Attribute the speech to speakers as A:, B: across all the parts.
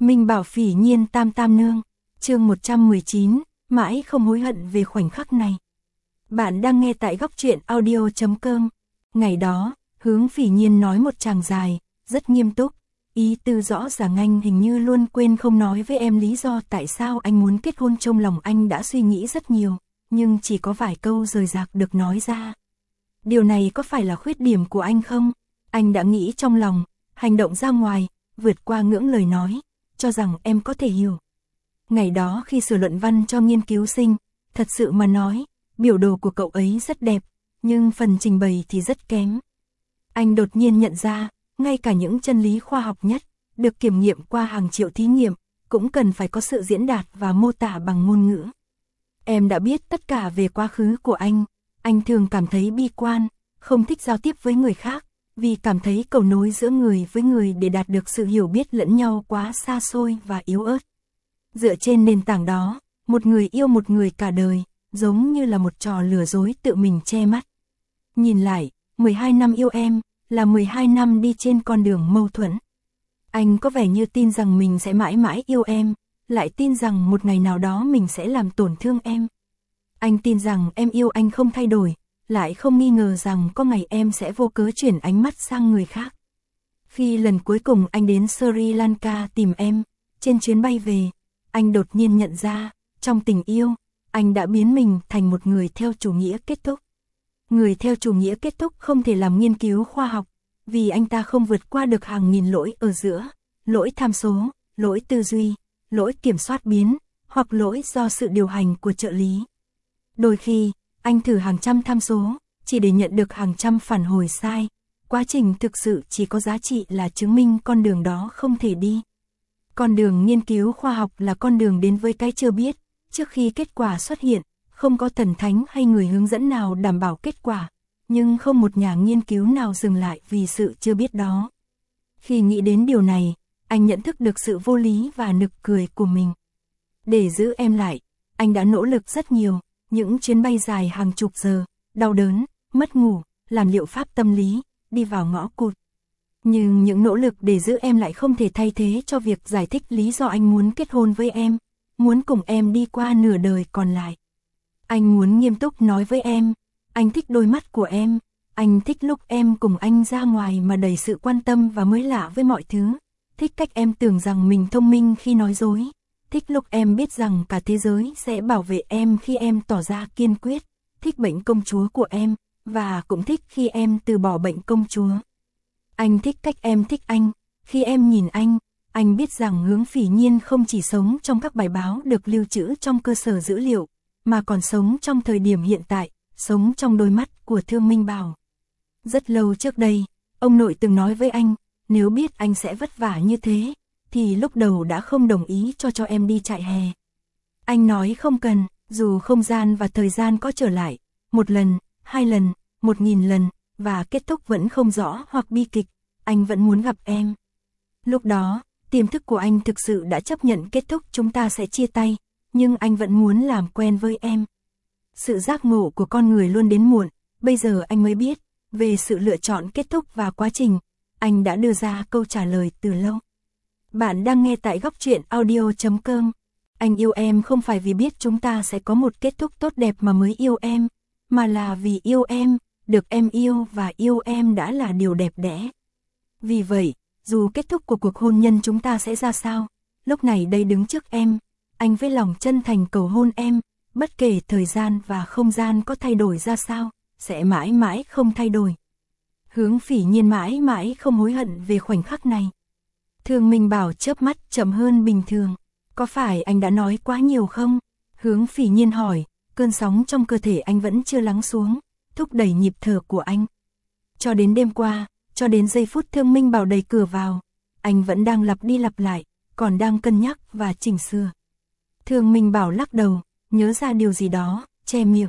A: Minh Bảo Phỉ Nhiên Tam Tam Nương, chương 119, mãi không hối hận về khoảnh khắc này. Bạn đang nghe tại góc truyện audio.com. Ngày đó, Hướng Phỉ Nhiên nói một tràng dài, rất nghiêm túc, ý tư rõ ràng. Anh hình như luôn quên không nói với em lý do tại sao anh muốn kết hôn. Trong lòng anh đã suy nghĩ rất nhiều, nhưng chỉ có vài câu rời rạc được nói ra. Điều này có phải là khuyết điểm của anh không? Anh đã nghĩ trong lòng, hành động ra ngoài, vượt qua ngưỡng lời nói, cho rằng em có thể hiểu. Ngày đó khi sửa luận văn cho nghiên cứu sinh, thật sự mà nói, biểu đồ của cậu ấy rất đẹp, nhưng phần trình bày thì rất kém. Anh đột nhiên nhận ra, ngay cả những chân lý khoa học nhất, được kiểm nghiệm qua hàng triệu thí nghiệm, cũng cần phải có sự diễn đạt và mô tả bằng ngôn ngữ. Em đã biết tất cả về quá khứ của anh thường cảm thấy bi quan, không thích giao tiếp với người khác, vì cảm thấy cầu nối giữa người với người để đạt được sự hiểu biết lẫn nhau quá xa xôi và yếu ớt. Dựa trên nền tảng đó, một người yêu một người cả đời, giống như là một trò lừa dối tự mình che mắt. Nhìn lại, 12 năm yêu em, là 12 năm đi trên con đường mâu thuẫn. Anh có vẻ như tin rằng mình sẽ mãi mãi yêu em, lại tin rằng một ngày nào đó mình sẽ làm tổn thương em. Anh tin rằng em yêu anh không thay đổi, lại không nghi ngờ rằng có ngày em sẽ vô cớ chuyển ánh mắt sang người khác. Khi lần cuối cùng anh đến Sri Lanka tìm em, trên chuyến bay về, anh đột nhiên nhận ra, trong tình yêu, anh đã biến mình thành một người theo chủ nghĩa kết thúc. Người theo chủ nghĩa kết thúc không thể làm nghiên cứu khoa học, vì anh ta không vượt qua được hàng nghìn lỗi ở giữa, lỗi tham số, lỗi tư duy, lỗi kiểm soát biến, hoặc lỗi do sự điều hành của trợ lý. Đôi khi, anh thử hàng trăm tham số, chỉ để nhận được hàng trăm phản hồi sai. Quá trình thực sự chỉ có giá trị là chứng minh con đường đó không thể đi. Con đường nghiên cứu khoa học là con đường đến với cái chưa biết, trước khi kết quả xuất hiện, không có thần thánh hay người hướng dẫn nào đảm bảo kết quả, nhưng không một nhà nghiên cứu nào dừng lại vì sự chưa biết đó. Khi nghĩ đến điều này, anh nhận thức được sự vô lý và nực cười của mình. Để giữ em lại, anh đã nỗ lực rất nhiều, những chuyến bay dài hàng chục giờ, đau đớn, mất ngủ, làm liệu pháp tâm lý, đi vào ngõ cụt. Nhưng những nỗ lực để giữ em lại không thể thay thế cho việc giải thích lý do anh muốn kết hôn với em, muốn cùng em đi qua nửa đời còn lại. Anh muốn nghiêm túc nói với em, anh thích đôi mắt của em, anh thích lúc em cùng anh ra ngoài mà đầy sự quan tâm và mới lạ với mọi thứ, thích cách em tưởng rằng mình thông minh khi nói dối, thích lúc em biết rằng cả thế giới sẽ bảo vệ em khi em tỏ ra kiên quyết, thích bệnh công chúa của em, và cũng thích khi em từ bỏ bệnh công chúa. Anh thích cách em thích anh, khi em nhìn anh biết rằng Hướng Phỉ Nhiên không chỉ sống trong các bài báo được lưu trữ trong cơ sở dữ liệu, mà còn sống trong thời điểm hiện tại, sống trong đôi mắt của Thương Minh Bảo. Rất lâu trước đây, ông nội từng nói với anh, nếu biết anh sẽ vất vả như thế, thì lúc đầu đã không đồng ý cho em đi trại hè. Anh nói không cần, dù không gian và thời gian có trở lại, 1 lần, 2 lần, 1000 lần, và kết thúc vẫn không rõ hoặc bi kịch, anh vẫn muốn gặp em. Lúc đó, tiềm thức của anh thực sự đã chấp nhận kết thúc chúng ta sẽ chia tay, nhưng anh vẫn muốn làm quen với em. Sự giác ngộ của con người luôn đến muộn, bây giờ anh mới biết, về sự lựa chọn kết thúc và quá trình, anh đã đưa ra câu trả lời từ lâu. Bạn đang nghe tại góc truyện audio.com. Anh yêu em không phải vì biết chúng ta sẽ có một kết thúc tốt đẹp mà mới yêu em, mà là vì yêu em, được em yêu và yêu em đã là điều đẹp đẽ. Vì vậy, dù kết thúc của cuộc hôn nhân chúng ta sẽ ra sao, lúc này đây đứng trước em, anh với lòng chân thành cầu hôn em, bất kể thời gian và không gian có thay đổi ra sao, sẽ mãi mãi không thay đổi. Hướng Phỉ Nhiên mãi mãi không hối hận về khoảnh khắc này. Thương Minh Bảo chớp mắt chậm hơn bình thường. Có phải anh đã nói quá nhiều không? Hướng Phỉ Nhiên hỏi, cơn sóng trong cơ thể anh vẫn chưa lắng xuống, thúc đẩy nhịp thở của anh. Cho đến đêm qua, cho đến giây phút Thương Minh Bảo đẩy cửa vào, anh vẫn đang lặp đi lặp lại, còn đang cân nhắc và chỉnh sửa. Thương Minh Bảo lắc đầu, nhớ ra điều gì đó, che miệng.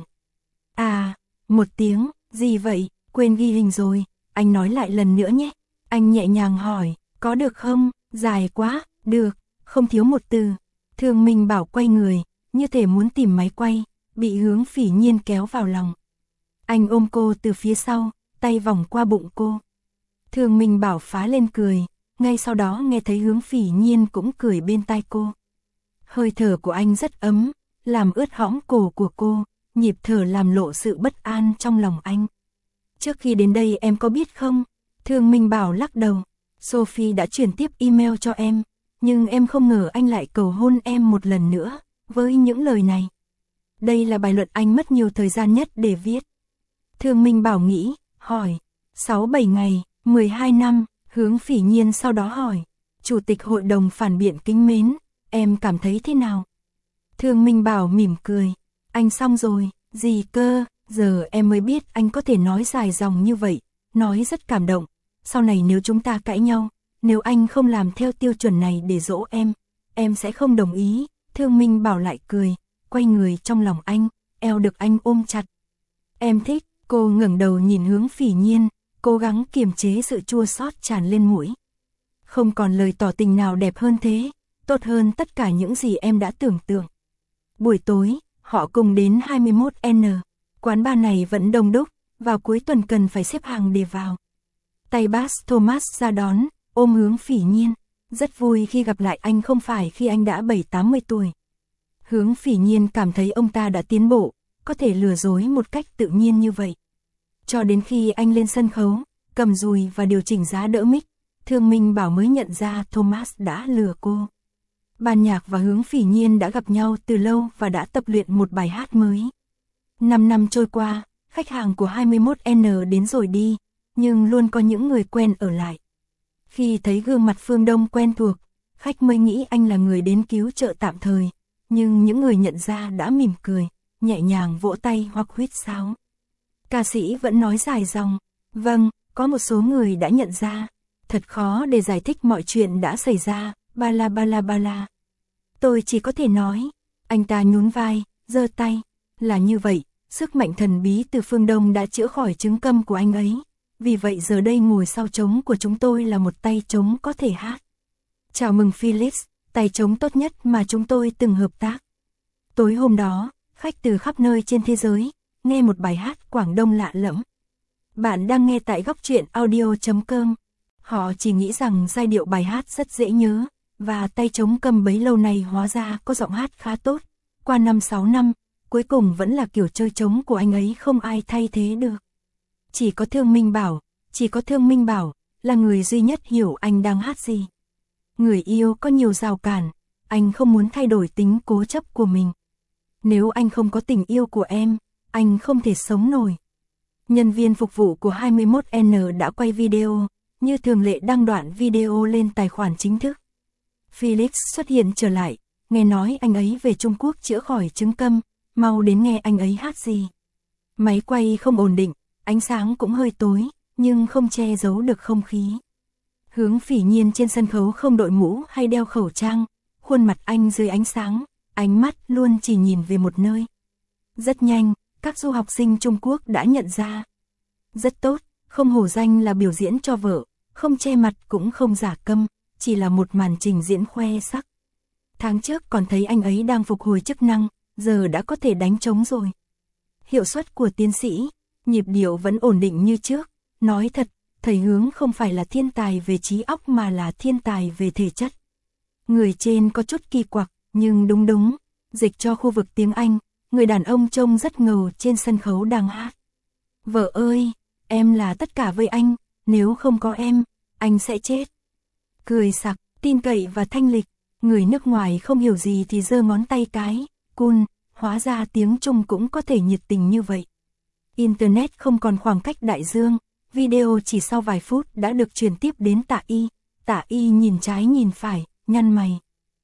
A: À, một tiếng, gì vậy, quên ghi hình rồi, anh nói lại lần nữa nhé. Anh nhẹ nhàng hỏi, có được không, dài quá, được, không thiếu một từ. Thương Minh Bảo quay người, như thể muốn tìm máy quay, bị Hướng Phỉ Nhiên kéo vào lòng. Anh ôm cô từ phía sau, tay vòng qua bụng cô. Thương Minh Bảo phá lên cười, ngay sau đó nghe thấy Hướng Phỉ Nhiên cũng cười bên tai cô. Hơi thở của anh rất ấm, làm ướt hõm cổ của cô, nhịp thở làm lộ sự bất an trong lòng anh. Trước khi đến đây em có biết không? Thương Minh Bảo lắc đầu. Sophie đã chuyển tiếp email cho em, nhưng em không ngờ anh lại cầu hôn em một lần nữa, với những lời này. Đây là bài luận anh mất nhiều thời gian nhất để viết. Thương Minh Bảo nghĩ, hỏi, 6-7 ngày, 12 năm, Hướng Phỉ Nhiên sau đó hỏi, Chủ tịch hội đồng phản biện kính mến, em cảm thấy thế nào? Thương Minh Bảo mỉm cười, anh xong rồi, gì cơ, giờ em mới biết anh có thể nói dài dòng như vậy, nói rất cảm động. Sau này nếu chúng ta cãi nhau, nếu anh không làm theo tiêu chuẩn này để dỗ em sẽ không đồng ý. Thương Minh Bảo lại cười, quay người trong lòng anh, eo được anh ôm chặt. Em thích, cô ngẩng đầu nhìn Hướng Phỉ Nhiên, cố gắng kiềm chế sự chua xót tràn lên mũi. Không còn lời tỏ tình nào đẹp hơn thế, tốt hơn tất cả những gì em đã tưởng tượng. Buổi tối, họ cùng đến 21N, quán bar này vẫn đông đúc, vào cuối tuần cần phải xếp hàng để vào. Tay Bass Thomas ra đón, ôm Hướng Phỉ Nhiên, rất vui khi gặp lại anh không phải khi anh đã 7-80 tuổi. Hướng Phỉ Nhiên cảm thấy ông ta đã tiến bộ, có thể lừa dối một cách tự nhiên như vậy. Cho đến khi anh lên sân khấu, cầm dùi và điều chỉnh giá đỡ mic, Thương Minh Bảo mới nhận ra Thomas đã lừa cô. Ban nhạc và Hướng Phỉ Nhiên đã gặp nhau từ lâu và đã tập luyện một bài hát mới. 5 năm trôi qua, khách hàng của 21N đến rồi đi, nhưng luôn có những người quen ở lại. Khi thấy gương mặt Phương Đông quen thuộc, khách mới nghĩ anh là người đến cứu trợ tạm thời, nhưng những người nhận ra đã mỉm cười, nhẹ nhàng vỗ tay hoặc huýt sáo. Ca sĩ vẫn nói dài dòng, vâng, có một số người đã nhận ra, thật khó để giải thích mọi chuyện đã xảy ra, bala bala bala. Tôi chỉ có thể nói, anh ta nhún vai, giơ tay, là như vậy, sức mạnh thần bí từ phương Đông đã chữa khỏi chứng câm của anh ấy. Vì vậy giờ đây ngồi sau trống của chúng tôi là một tay trống có thể hát. Chào mừng Felix, tay trống tốt nhất mà chúng tôi từng hợp tác. Tối hôm đó, khách từ khắp nơi trên thế giới, nghe một bài hát Quảng Đông lạ lẫm. Bạn đang nghe tại góc truyện audio.com. Họ chỉ nghĩ rằng giai điệu bài hát rất dễ nhớ, và tay trống cầm bấy lâu nay hóa ra có giọng hát khá tốt. Qua 5-6 năm, cuối cùng vẫn là kiểu chơi trống của anh ấy không ai thay thế được. Chỉ có Thương Minh Bảo là người duy nhất hiểu anh đang hát gì. Người yêu có nhiều rào cản, anh không muốn thay đổi tính cố chấp của mình. Nếu anh không có tình yêu của em, anh không thể sống nổi. Nhân viên phục vụ của 21N đã quay video, như thường lệ đăng đoạn video lên tài khoản chính thức. Felix xuất hiện trở lại, nghe nói anh ấy về Trung Quốc chữa khỏi chứng câm, mau đến nghe anh ấy hát gì. Máy quay không ổn định, ánh sáng cũng hơi tối, nhưng không che giấu được không khí. Hướng Phỉ Nhiên trên sân khấu không đội mũ hay đeo khẩu trang, khuôn mặt anh dưới ánh sáng, ánh mắt luôn chỉ nhìn về một nơi. Rất nhanh, các du học sinh Trung Quốc đã nhận ra. Rất tốt, không hổ danh là biểu diễn cho vợ, không che mặt cũng không giả câm, chỉ là một màn trình diễn khoe sắc. Tháng trước còn thấy anh ấy đang phục hồi chức năng, giờ đã có thể đánh trống rồi. Hiệu suất của tiến sĩ, nhịp điệu vẫn ổn định như trước. Nói thật, thầy Hướng không phải là thiên tài về trí óc mà là thiên tài về thể chất. Người trên có chút kỳ quặc, nhưng đúng, dịch cho khu vực tiếng Anh, người đàn ông trông rất ngầu trên sân khấu đang hát. Vợ ơi, em là tất cả với anh, nếu không có em, anh sẽ chết. Cười sặc, tin cậy và thanh lịch, người nước ngoài không hiểu gì thì giơ ngón tay cái, cool, hóa ra tiếng Trung cũng có thể nhiệt tình như vậy. Internet không còn khoảng cách đại dương, video chỉ sau vài phút đã được truyền tiếp đến Tạ Y nhìn trái nhìn phải, nhăn mày.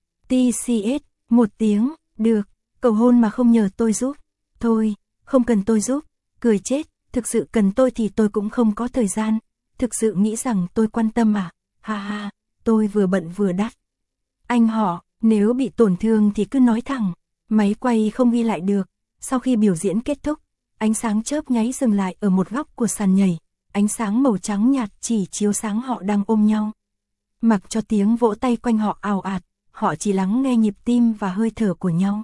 A: TCS, 1 tiếng, được, cầu hôn mà không nhờ tôi giúp. Thôi, không cần tôi giúp, cười chết, thực sự cần tôi thì tôi cũng không có thời gian. Thực sự nghĩ rằng tôi quan tâm à, ha ha, tôi vừa bận vừa đắt. Anh họ, nếu bị tổn thương thì cứ nói thẳng, máy quay không ghi lại được. Sau khi biểu diễn kết thúc, ánh sáng chớp nháy dừng lại ở một góc của sàn nhảy, ánh sáng màu trắng nhạt chỉ chiếu sáng họ đang ôm nhau. Mặc cho tiếng vỗ tay quanh họ ào ạt, họ chỉ lắng nghe nhịp tim và hơi thở của nhau.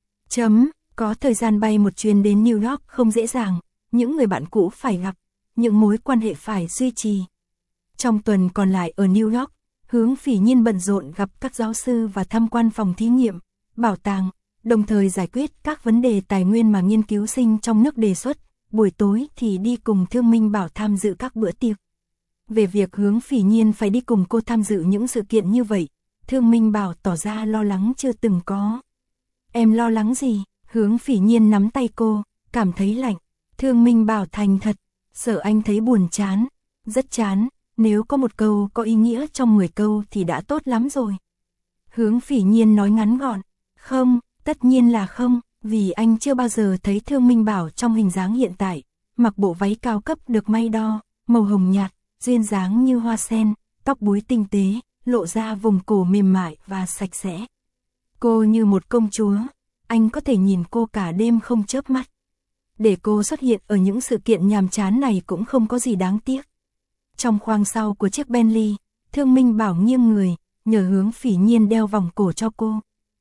A: Có thời gian bay một chuyến đến New York không dễ dàng, những người bạn cũ phải gặp, những mối quan hệ phải duy trì. Trong tuần còn lại ở New York, Hướng Phỉ Nhiên bận rộn gặp các giáo sư và tham quan phòng thí nghiệm, bảo tàng, đồng thời giải quyết các vấn đề tài nguyên mà nghiên cứu sinh trong nước đề xuất, buổi tối thì đi cùng Thương Minh Bảo tham dự các bữa tiệc. Về việc Hướng Phỉ Nhiên phải đi cùng cô tham dự những sự kiện như vậy, Thương Minh Bảo tỏ ra lo lắng chưa từng có. Em lo lắng gì? Hướng Phỉ Nhiên nắm tay cô, cảm thấy lạnh. Thương Minh Bảo thành thật, sợ anh thấy buồn chán, rất chán, nếu có một câu có ý nghĩa trong 10 câu thì đã tốt lắm rồi. Hướng Phỉ Nhiên nói ngắn gọn, không, tất nhiên là không, vì anh chưa bao giờ thấy Thương Minh Bảo trong hình dáng hiện tại, mặc bộ váy cao cấp được may đo, màu hồng nhạt, duyên dáng như hoa sen, tóc búi tinh tế, lộ ra vùng cổ mềm mại và sạch sẽ. Cô như một công chúa, anh có thể nhìn cô cả đêm không chớp mắt. Để cô xuất hiện ở những sự kiện nhàm chán này cũng không có gì đáng tiếc. Trong khoang sau của chiếc Bentley, Thương Minh Bảo nghiêng người, nhờ Hướng Phỉ Nhiên đeo vòng cổ cho cô.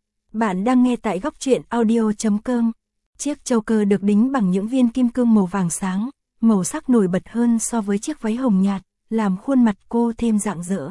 A: Bạn đang nghe tại góc truyện audio.com. Chiếc choker được đính bằng những viên kim cương màu vàng sáng, màu sắc nổi bật hơn so với chiếc váy hồng nhạt, làm khuôn mặt cô thêm rạng rỡ.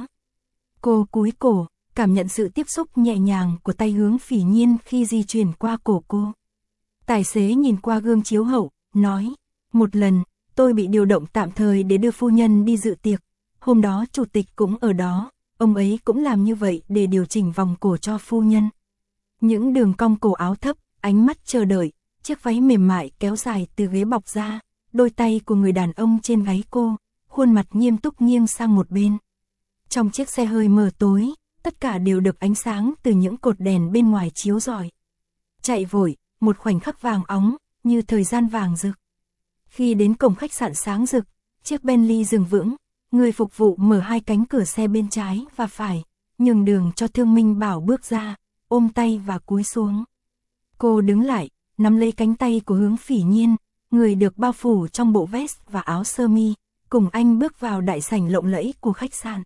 A: Cô cúi cổ, cảm nhận sự tiếp xúc nhẹ nhàng của tay Hướng Phỉ Nhiên khi di chuyển qua cổ cô. Tài xế nhìn qua gương chiếu hậu, nói, một lần, tôi bị điều động tạm thời để đưa phu nhân đi dự tiệc. Hôm đó chủ tịch cũng ở đó, ông ấy cũng làm như vậy để điều chỉnh vòng cổ cho phu nhân. Những đường cong cổ áo thấp, ánh mắt chờ đợi, chiếc váy mềm mại kéo dài từ ghế bọc ra, đôi tay của người đàn ông trên gáy cô, khuôn mặt nghiêm túc nghiêng sang một bên. Trong chiếc xe hơi mờ tối, tất cả đều được ánh sáng từ những cột đèn bên ngoài chiếu rọi. Chạy vội, một khoảnh khắc vàng óng, như thời gian vàng rực. Khi đến cổng khách sạn sáng rực, chiếc Bentley dừng vững, người phục vụ mở hai cánh cửa xe bên trái và phải, nhường đường cho Thương Minh Bảo bước ra, ôm tay và cúi xuống. Cô đứng lại, nắm lấy cánh tay của Hướng Phỉ Nhiên, người được bao phủ trong bộ vest và áo sơ mi, cùng anh bước vào đại sảnh lộng lẫy của khách sạn.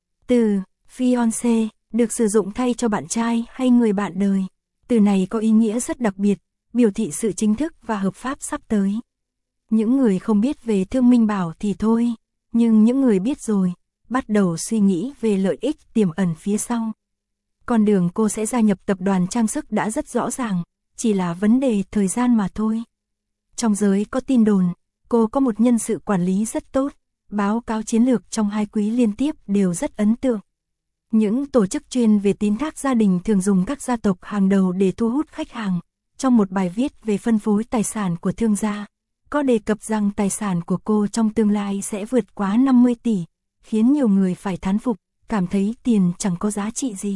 A: Từ fiancé được sử dụng thay cho bạn trai hay người bạn đời. Từ này có ý nghĩa rất đặc biệt, biểu thị sự chính thức và hợp pháp sắp tới. Những người không biết về Thương Minh Bảo thì thôi, nhưng những người biết rồi, bắt đầu suy nghĩ về lợi ích tiềm ẩn phía sau. Con đường cô sẽ gia nhập tập đoàn trang sức đã rất rõ ràng, chỉ là vấn đề thời gian mà thôi. Trong giới có tin đồn, cô có một nhân sự quản lý rất tốt, báo cáo chiến lược trong 2 quý liên tiếp đều rất ấn tượng. Những tổ chức chuyên về tín thác gia đình thường dùng các gia tộc hàng đầu để thu hút khách hàng. Trong một bài viết về phân phối tài sản của thương gia, có đề cập rằng tài sản của cô trong tương lai sẽ vượt quá 50 tỷ, khiến nhiều người phải thán phục, cảm thấy tiền chẳng có giá trị gì.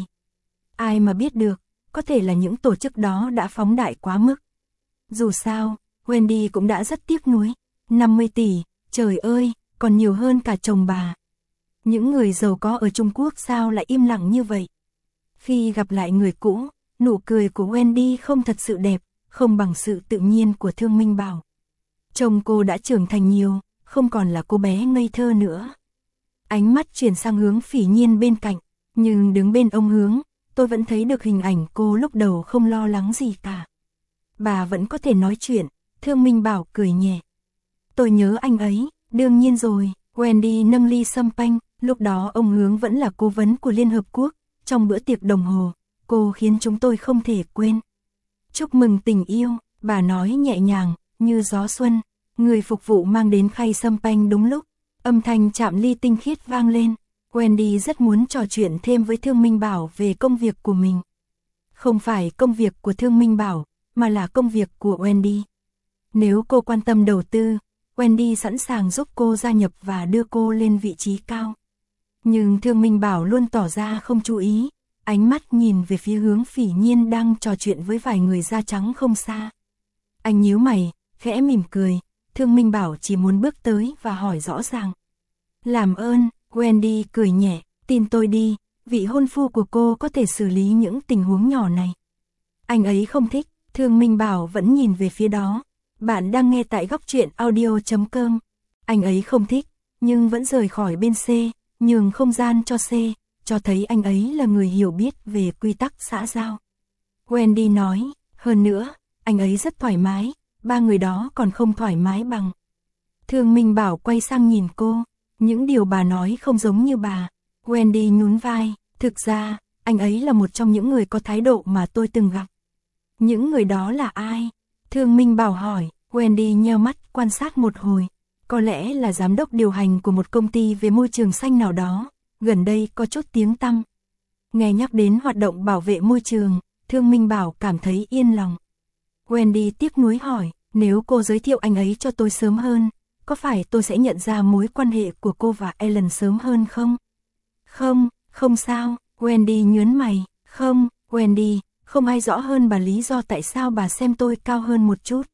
A: Ai mà biết được, có thể là những tổ chức đó đã phóng đại quá mức. Dù sao, Wendy cũng đã rất tiếc nuối. 50 tỷ, trời ơi, còn nhiều hơn cả chồng bà. Những người giàu có ở Trung Quốc sao lại im lặng như vậy? Khi gặp lại người cũ, nụ cười của Wendy không thật sự đẹp, không bằng sự tự nhiên của Thương Minh Bảo. Chồng cô đã trưởng thành nhiều, không còn là cô bé ngây thơ nữa. Ánh mắt chuyển sang Hướng Phỉ Nhiên bên cạnh, nhưng đứng bên ông Hướng, tôi vẫn thấy được hình ảnh cô lúc đầu không lo lắng gì cả. Bà vẫn có thể nói chuyện, Thương Minh Bảo cười nhẹ. Tôi nhớ anh ấy, đương nhiên rồi. Wendy nâng ly champagne, lúc đó ông Hướng vẫn là cố vấn của Liên Hợp Quốc. Trong bữa tiệc đồng hồ, cô khiến chúng tôi không thể quên. Chúc mừng tình yêu, bà nói nhẹ nhàng, như gió xuân. Người phục vụ mang đến khay champagne đúng lúc, âm thanh chạm ly tinh khiết vang lên. Wendy rất muốn trò chuyện thêm với Thương Minh Bảo về công việc của mình. Không phải công việc của Thương Minh Bảo, mà là công việc của Wendy. Nếu cô quan tâm đầu tư, Wendy sẵn sàng giúp cô gia nhập và đưa cô lên vị trí cao. Nhưng Thương Minh Bảo luôn tỏ ra không chú ý, ánh mắt nhìn về phía Hướng Phỉ Nhiên đang trò chuyện với vài người da trắng không xa. Anh nhíu mày, khẽ mỉm cười, Thương Minh Bảo chỉ muốn bước tới và hỏi rõ ràng. Làm ơn, Wendy cười nhẹ, tin tôi đi, vị hôn phu của cô có thể xử lý những tình huống nhỏ này. Anh ấy không thích, Thương Minh Bảo vẫn nhìn về phía đó. Bạn đang nghe tại góc truyện audio.com. Anh ấy không thích, nhưng vẫn rời khỏi bên C, nhường không gian cho C, cho thấy anh ấy là người hiểu biết về quy tắc xã giao. Wendy nói, hơn nữa, anh ấy rất thoải mái, 3 người đó còn không thoải mái bằng. Thương Minh Bảo quay sang nhìn cô, những điều bà nói không giống như bà. Wendy nhún vai, thực ra, anh ấy là một trong những người có thái độ mà tôi từng gặp. Những người đó là ai? Thương Minh Bảo hỏi. Wendy nheo mắt quan sát một hồi. Có lẽ là giám đốc điều hành của một công ty về môi trường xanh nào đó, gần đây có chút tiếng tăm. Nghe nhắc đến hoạt động bảo vệ môi trường, Thương Minh Bảo cảm thấy yên lòng. Wendy tiếc nuối hỏi, nếu cô giới thiệu anh ấy cho tôi sớm hơn, có phải tôi sẽ nhận ra mối quan hệ của cô và Ellen sớm hơn không? Không, không sao, Wendy nhớn mày, không, Wendy, không ai rõ hơn bà lý do tại sao bà xem tôi cao hơn một chút.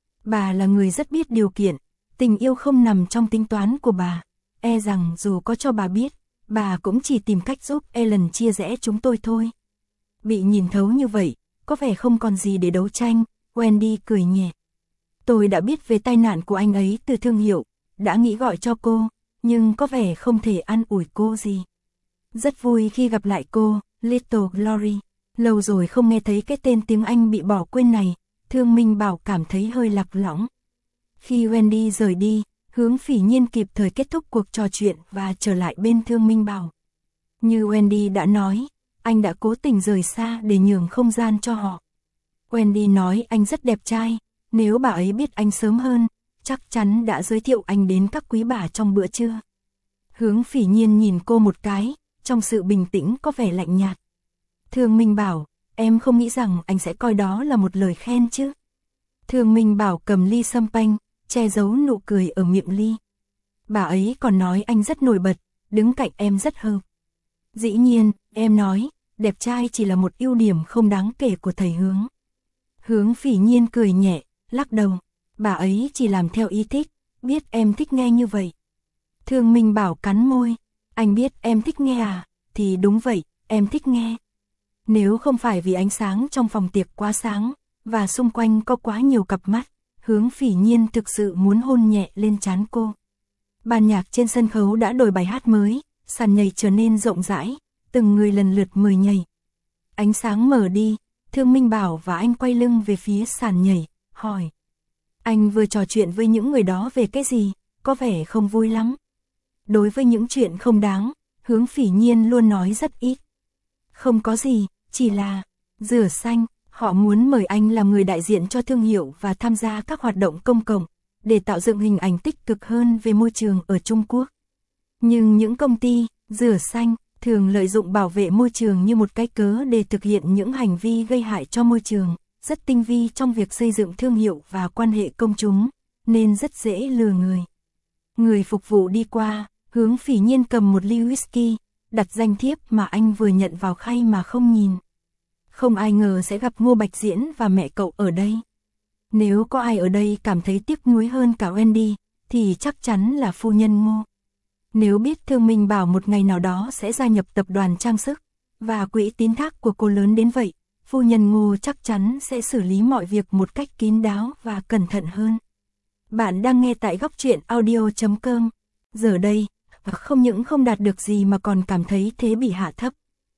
A: Bà là người rất biết điều kiện, tình yêu không nằm trong tính toán của bà, e rằng dù có cho bà biết, bà cũng chỉ tìm cách giúp Ellen chia rẽ chúng tôi thôi. Bị nhìn thấu như vậy, có vẻ không còn gì để đấu tranh, Wendy cười nhẹ. Tôi đã biết về tai nạn của anh ấy từ thương hiệu, đã nghĩ gọi cho cô, nhưng có vẻ không thể an ủi cô gì. Rất vui khi gặp lại cô, Little Glory. Lâu rồi không nghe thấy cái tên tiếng Anh bị bỏ quên này, Thương Minh Bảo cảm thấy hơi lạc lõng. Khi Wendy rời đi, Hướng Phỉ Nhiên kịp thời kết thúc cuộc trò chuyện và trở lại bên Thương Minh Bảo. Như Wendy đã nói, anh đã cố tình rời xa để nhường không gian cho họ. Wendy nói anh rất đẹp trai, nếu bà ấy biết anh sớm hơn, chắc chắn đã giới thiệu anh đến các quý bà trong bữa trưa. Hướng Phỉ Nhiên nhìn cô một cái, trong sự bình tĩnh có vẻ lạnh nhạt. Thương Minh Bảo, em không nghĩ rằng anh sẽ coi đó là một lời khen chứ. Thương Minh Bảo cầm ly champagne, che giấu nụ cười ở miệng ly. Bà ấy còn nói anh rất nổi bật, đứng cạnh em rất hợp. Dĩ nhiên, em nói, đẹp trai chỉ là một ưu điểm không đáng kể của thầy Hướng. Hướng Phỉ Nhiên cười nhẹ, lắc đầu. Bà ấy chỉ làm theo ý thích, biết em thích nghe như vậy. Thương Minh Bảo cắn môi. Anh biết em thích nghe à? Thì đúng vậy, em thích nghe. Nếu không phải vì ánh sáng trong phòng tiệc quá sáng, và xung quanh có quá nhiều cặp mắt, Hướng Phỉ Nhiên thực sự muốn hôn nhẹ lên trán cô. Ban nhạc trên sân khấu đã đổi bài hát mới, sàn nhảy trở nên rộng rãi, từng người lần lượt mời nhảy. Ánh sáng mở đi, Thương Minh Bảo và anh quay lưng về phía sàn nhảy, hỏi. Anh vừa trò chuyện với những người đó về cái gì, có vẻ không vui lắm. Đối với những chuyện không đáng, Hướng Phỉ Nhiên luôn nói rất ít. Không có gì, chỉ là rửa xanh, họ muốn mời anh làm người đại diện cho thương hiệu và tham gia các hoạt động công cộng, để tạo dựng hình ảnh tích cực hơn về môi trường ở Trung Quốc. Nhưng những công ty rửa xanh thường lợi dụng bảo vệ môi trường như một cái cớ để thực hiện những hành vi gây hại cho môi trường, rất tinh vi trong việc xây dựng thương hiệu và quan hệ công chúng, nên rất dễ lừa người. Người phục vụ đi qua, Hướng Phỉ Nhiên cầm một ly whisky, đặt danh thiếp mà anh vừa nhận vào khay mà không nhìn. Không ai ngờ sẽ gặp Ngô Bạch Diễn và mẹ cậu ở đây. Nếu có ai ở đây cảm thấy tiếc nuối hơn cả Wendy, thì chắc chắn là phu nhân Ngô. Nếu biết Thương Minh Bảo một ngày nào đó sẽ gia nhập tập đoàn trang sức, và quỹ tín thác của cô lớn đến vậy, phu nhân Ngô chắc chắn sẽ xử lý mọi việc một cách kín đáo và cẩn thận hơn. Bạn đang nghe tại góc truyện audio.com. Giờ đây, không những không đạt được gì mà còn cảm thấy thế bị hạ thấp.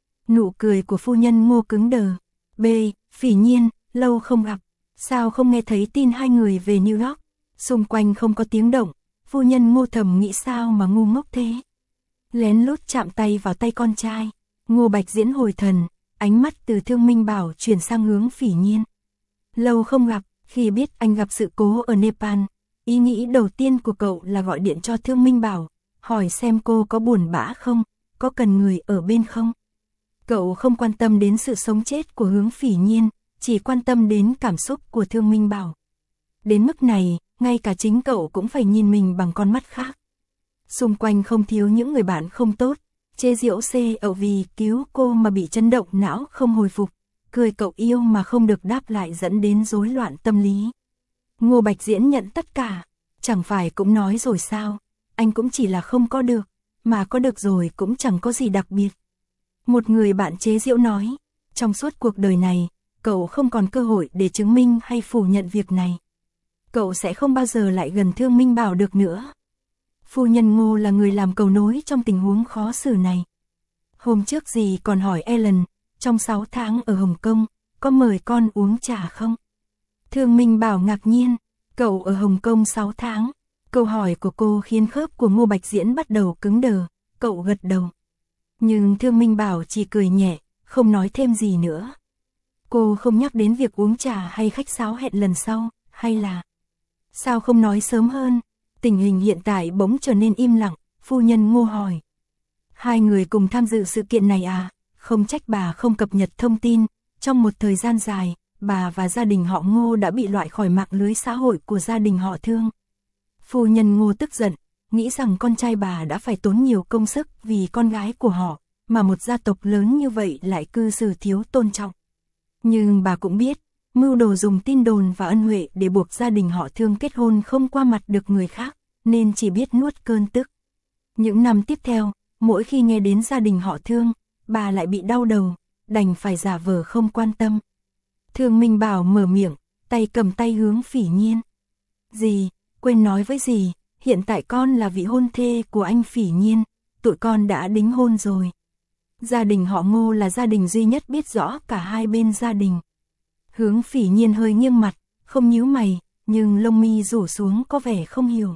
A: Nụ cười của phu nhân Ngô cứng đờ. B. Phỉ Nhiên, lâu không gặp. Sao không nghe thấy tin hai người về New York? Xung quanh không có tiếng động. Phu nhân Ngô thầm nghĩ sao mà ngu ngốc thế. Lén lút chạm tay vào tay con trai. Ngô Bạch Diễn hồi thần, ánh mắt từ Thương Minh Bảo chuyển sang Hướng Phỉ Nhiên. Lâu không gặp, khi biết anh gặp sự cố ở Nepal, ý nghĩ đầu tiên của cậu là gọi điện cho Thương Minh Bảo, hỏi xem cô có buồn bã không, có cần người ở bên không. Cậu không quan tâm đến sự sống chết của Hướng Phỉ Nhiên, chỉ quan tâm đến cảm xúc của Thương Minh Bảo. Đến mức này, ngay cả chính cậu cũng phải nhìn mình bằng con mắt khác. Xung quanh không thiếu những người bạn không tốt, chê giễu cậu vì cứu cô mà bị chấn động não không hồi phục, cười cậu yêu mà không được đáp lại dẫn đến rối loạn tâm lý. Ngô Bạch Diễn nhận tất cả, chẳng phải cũng nói rồi sao, anh cũng chỉ là không có được, mà có được rồi cũng chẳng có gì đặc biệt. Một người bạn chế giễu nói, trong suốt cuộc đời này, cậu không còn cơ hội để chứng minh hay phủ nhận việc này. Cậu sẽ không bao giờ lại gần Thương Minh Bảo được nữa. Phu nhân Ngô là người làm cầu nối trong tình huống khó xử này. Hôm trước dì còn hỏi Ellen, trong 6 tháng ở Hồng Kông, có mời con uống trà không? Thương Minh Bảo ngạc nhiên, cậu ở Hồng Kông 6 tháng. Câu hỏi của cô khiến khớp của Ngô Bạch Diễn bắt đầu cứng đờ, cậu gật đầu. Nhưng Thương Minh Bảo chỉ cười nhẹ, không nói thêm gì nữa. Cô không nhắc đến việc uống trà hay khách sáo hẹn lần sau, hay là... Sao không nói sớm hơn? Tình hình hiện tại bỗng trở nên im lặng, phu nhân Ngô hỏi. Hai người cùng tham dự sự kiện này à? Không trách bà không cập nhật thông tin, trong một thời gian dài, bà và gia đình họ Ngô đã bị loại khỏi mạng lưới xã hội của gia đình họ Thương. Phu nhân Ngô tức giận, nghĩ rằng con trai bà đã phải tốn nhiều công sức vì con gái của họ, mà một gia tộc lớn như vậy lại cư xử thiếu tôn trọng. Nhưng bà cũng biết, mưu đồ dùng tin đồn và ân huệ để buộc gia đình họ Thương kết hôn không qua mặt được người khác, nên chỉ biết nuốt cơn tức. Những năm tiếp theo, mỗi khi nghe đến gia đình họ Thương, bà lại bị đau đầu, đành phải giả vờ không quan tâm. Thương Minh Bảo mở miệng, tay cầm tay Hướng Phỉ Nhiên. Dì, quên nói với dì, hiện tại con là vị hôn thê của anh Phỉ Nhiên, tụi con đã đính hôn rồi. Gia đình họ Ngô là gia đình duy nhất biết rõ cả hai bên gia đình. Hướng Phỉ Nhiên hơi nghiêng mặt, không nhíu mày, nhưng lông mi rủ xuống có vẻ không hiểu.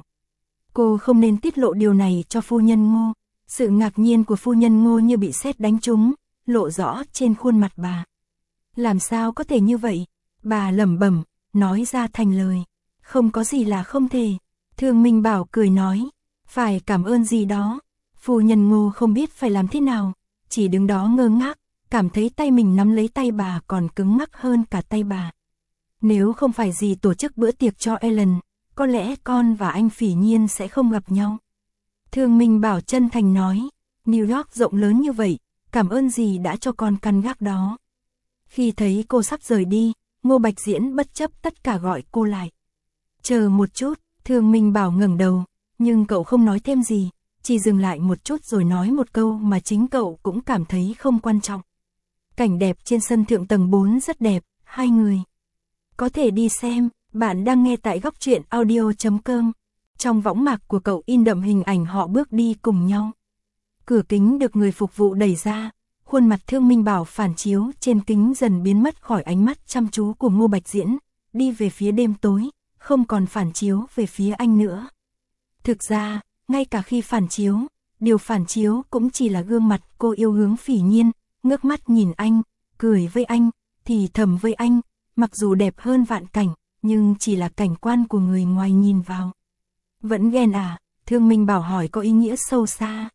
A: Cô không nên tiết lộ điều này cho phu nhân Ngô. Sự ngạc nhiên của phu nhân Ngô như bị sét đánh trúng, lộ rõ trên khuôn mặt bà. Làm sao có thể như vậy? Bà lẩm bẩm, nói ra thành lời. Không có gì là không thể. Thương Minh Bảo cười nói, phải cảm ơn gì đó. Phu nhân Ngô không biết phải làm thế nào, chỉ đứng đó ngơ ngác, cảm thấy tay mình nắm lấy tay bà còn cứng ngắc hơn cả tay bà. Nếu không phải gì tổ chức bữa tiệc cho Ellen, có lẽ con và anh Phỉ Nhiên sẽ không gặp nhau. Thương Minh Bảo chân thành nói, New York rộng lớn như vậy, cảm ơn dì đã cho con căn gác đó. Khi thấy cô sắp rời đi, Ngô Bạch Diễn bất chấp tất cả gọi cô lại. Chờ một chút, Thương Minh Bảo ngẩng đầu, nhưng cậu không nói thêm gì, chỉ dừng lại một chút rồi nói một câu mà chính cậu cũng cảm thấy không quan trọng. Cảnh đẹp trên sân thượng tầng 4 rất đẹp, hai người có thể đi xem. Bạn đang nghe tại góc truyện audio.com. Trong võng mạc của cậu in đậm hình ảnh họ bước đi cùng nhau. Cửa kính được người phục vụ đẩy ra, khuôn mặt Thương Minh Bảo phản chiếu trên kính dần biến mất khỏi ánh mắt chăm chú của Ngô Bạch Diễn, đi về phía đêm tối, không còn phản chiếu về phía anh nữa. Thực ra, ngay cả khi phản chiếu, điều phản chiếu cũng chỉ là gương mặt cô yêu Hướng Phỉ Nhiên, ngước mắt nhìn anh, cười với anh, thì thầm với anh, mặc dù đẹp hơn vạn cảnh, nhưng chỉ là cảnh quan của người ngoài nhìn vào. Vẫn ghen à? Thương Minh Bảo hỏi có ý nghĩa sâu xa.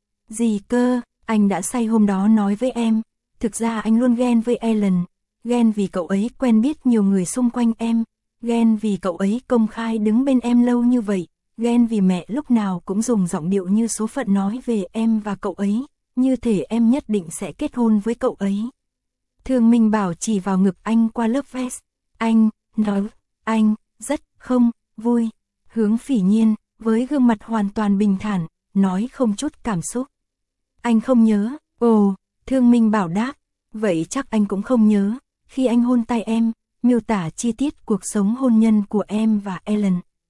A: Gì cơ, anh đã say hôm đó nói với em. Thực ra anh luôn ghen với Ellen. Ghen vì cậu ấy quen biết nhiều người xung quanh em. Ghen vì cậu ấy công khai đứng bên em lâu như vậy. Ghen vì mẹ lúc nào cũng dùng giọng điệu như số phận nói về em và cậu ấy. Như thể em nhất định sẽ kết hôn với cậu ấy. Thương Minh Bảo chỉ vào ngực anh qua lớp vest. Anh, nói, anh, rất, không, vui. Hướng Phỉ Nhiên, với gương mặt hoàn toàn bình thản, nói không chút cảm xúc. Anh không nhớ, ồ, Thương Minh Bảo đáp, vậy chắc anh cũng không nhớ, khi anh hôn tay em, miêu tả chi tiết cuộc sống hôn nhân của em và Ellen.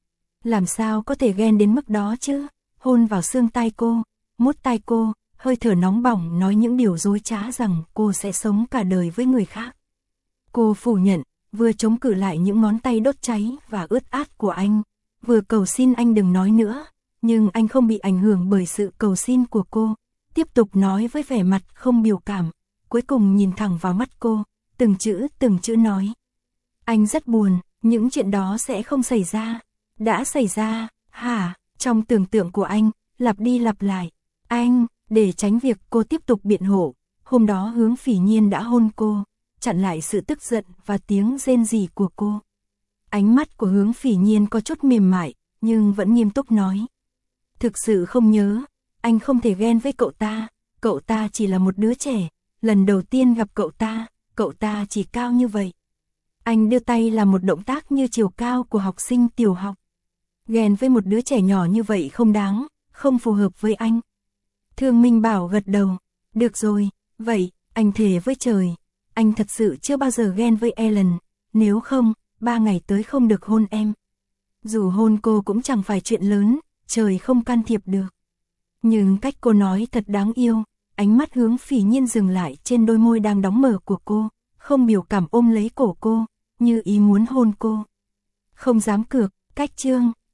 A: Làm sao có thể ghen đến mức đó chứ, hôn vào xương tai cô, mút tai cô, hơi thở nóng bỏng nói những điều dối trá rằng cô sẽ sống cả đời với người khác. Cô phủ nhận, vừa chống cự lại những ngón tay đốt cháy và ướt át của anh, vừa cầu xin anh đừng nói nữa, nhưng anh không bị ảnh hưởng bởi sự cầu xin của cô, tiếp tục nói với vẻ mặt không biểu cảm, cuối cùng nhìn thẳng vào mắt cô, từng chữ nói. Anh rất buồn, những chuyện đó sẽ không xảy ra. Đã xảy ra, hả? Trong tưởng tượng của anh, lặp đi lặp lại. Anh, để tránh việc cô tiếp tục biện hộ, hôm đó Hướng Phỉ Nhiên đã hôn cô, chặn lại sự tức giận và tiếng rên rỉ của cô. Ánh mắt của Hướng Phỉ Nhiên có chút mềm mại, nhưng vẫn nghiêm túc nói. Thực sự không nhớ, anh không thể ghen với cậu ta chỉ là một đứa trẻ, lần đầu tiên gặp cậu ta chỉ cao như vậy. Anh đưa tay là một động tác như chiều cao của học sinh tiểu học. Ghen với một đứa trẻ nhỏ như vậy không đáng, không phù hợp với anh. Thương Minh Bảo gật đầu, được rồi, vậy, anh thề với trời, anh thật sự chưa bao giờ ghen với Ellen, nếu không, 3 ngày tới không được hôn em. Dù hôn cô cũng chẳng phải chuyện lớn, trời không can thiệp được. Nhưng cách cô nói thật đáng yêu, ánh mắt Hướng Phỉ Nhiên dừng lại trên đôi môi đang đóng mở của cô, không biểu cảm ôm lấy cổ cô, như ý muốn hôn cô. Không dám cược, cách chương.